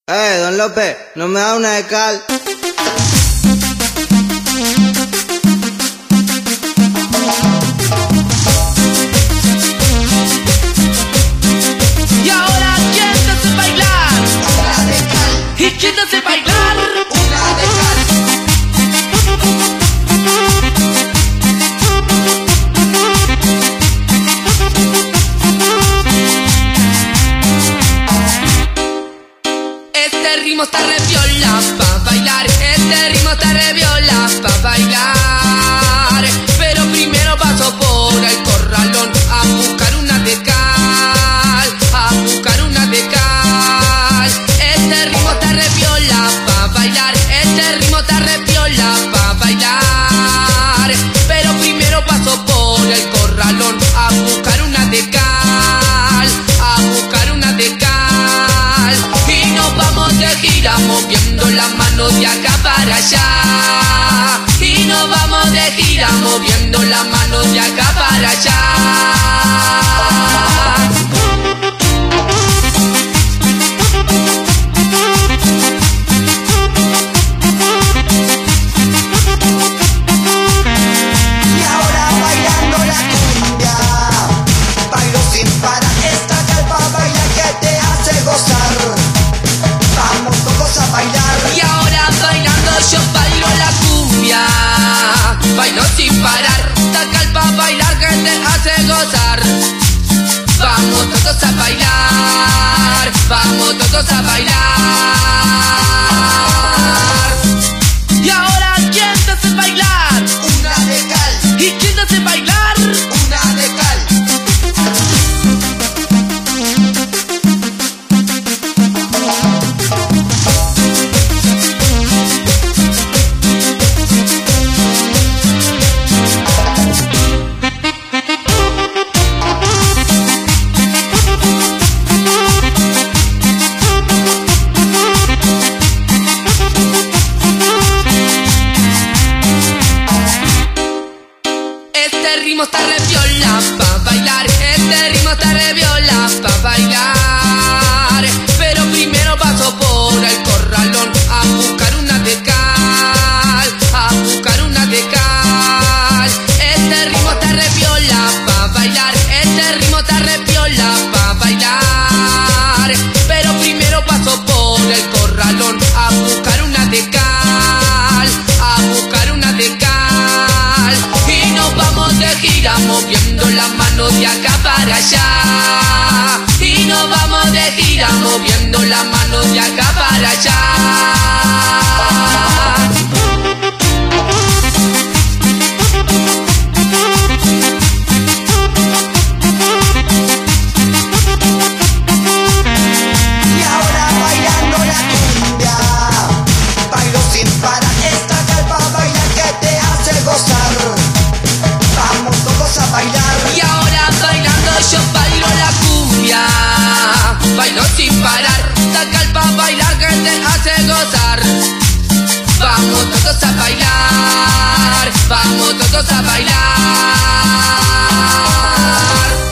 Don López, ¿no me da una de cal? Y ahora, ¿quién te hace bailar? Una de cal. ¿Y quién te hace bailar? Una de cal. Este ritmo está re viola pa' bailar. Este ritmo está re viola pa' bailar. Pero primero paso por el corralón a buscar una de cal, a buscar una de cal. Este ritmo está re viola pa' bailar. Este ritmo está re viola pa' bailar. Pero primero paso por el corralón a buscar una de cal, a buscar una de cal. Y nos vamos de gira moviendo las manos de acá para allá. Y nos vamos de gira moviendo las manos de acá para allá. Y ahora bailando la cumbia, bailo sin parar. Esta calpa baila que te hace gozar. Vamos todos a bailar. Y ahora bailando yo bailo la cumbia, bailo sin parar. Saca el pa' bailar que te hace gozar. Vamos todos a bailar, vamos todos a bailar. Y ahora, ¿quién te hace bailar? Una de cal. ¿Y quién te hace bailar? Una de cal. Este ritmo está re viola pa' bailar. Este ritmo está re viola pa' bailar. Pero primero paso por el corralón a buscar una de cal, a buscar una de cal. Este ritmo está re viola pa' bailar. Este ritmo está re viola pa' bailar. Pero primero paso por el corralón a buscar una de cal, a buscar una de cal. Y nos vamos de gira moviendo las manos de acá para allá. Y nos vamos de gira moviendo las manos de acá para allá. Y ahora bailando la cumbia, bailo sin parar. Esta calpa baila que te hace gozar. Vamos todos a bailar. Y ahora bailando yo bailo la cumbia, bailo sin parar. Saca el pa' bailar que te hace gozar. Vamos todos a bailar, vamos todos a bailar.